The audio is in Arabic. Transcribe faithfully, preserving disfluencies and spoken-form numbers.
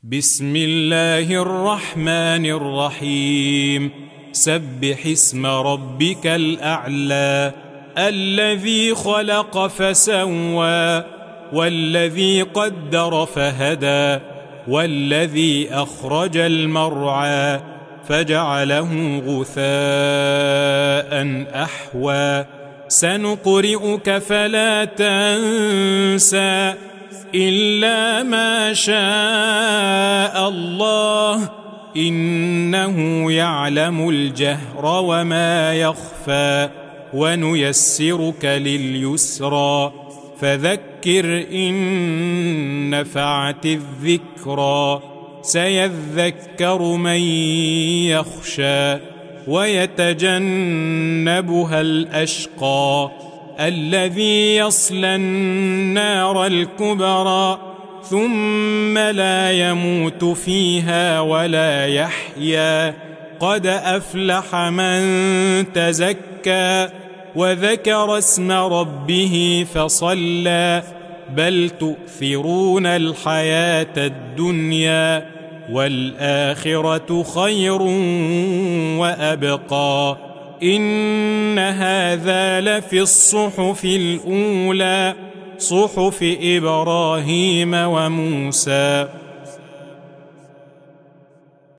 بسم الله الرحمن الرحيم سبح اسم ربك الأعلى الذي خلق فسوى والذي قدر فهدى والذي أخرج المرعى فجعله غثاء أحوى سنقرئك فلا تنسى إلا ما شاء الله إنه يعلم الجهر وما يخفى ونيسرك لليسرى فذكر إن نفعت الذكرى سيذكر من يخشى ويتجنبها الأشقى الذي يصلى النار الكبرى ثم لا يموت فيها ولا يحيا قد أفلح من تزكى وذكر اسم ربه فصلى بل تؤثرون الحياة الدنيا والآخرة خير وأبقى إن هذا لفي الصحف الأولى صحف إبراهيم وموسى.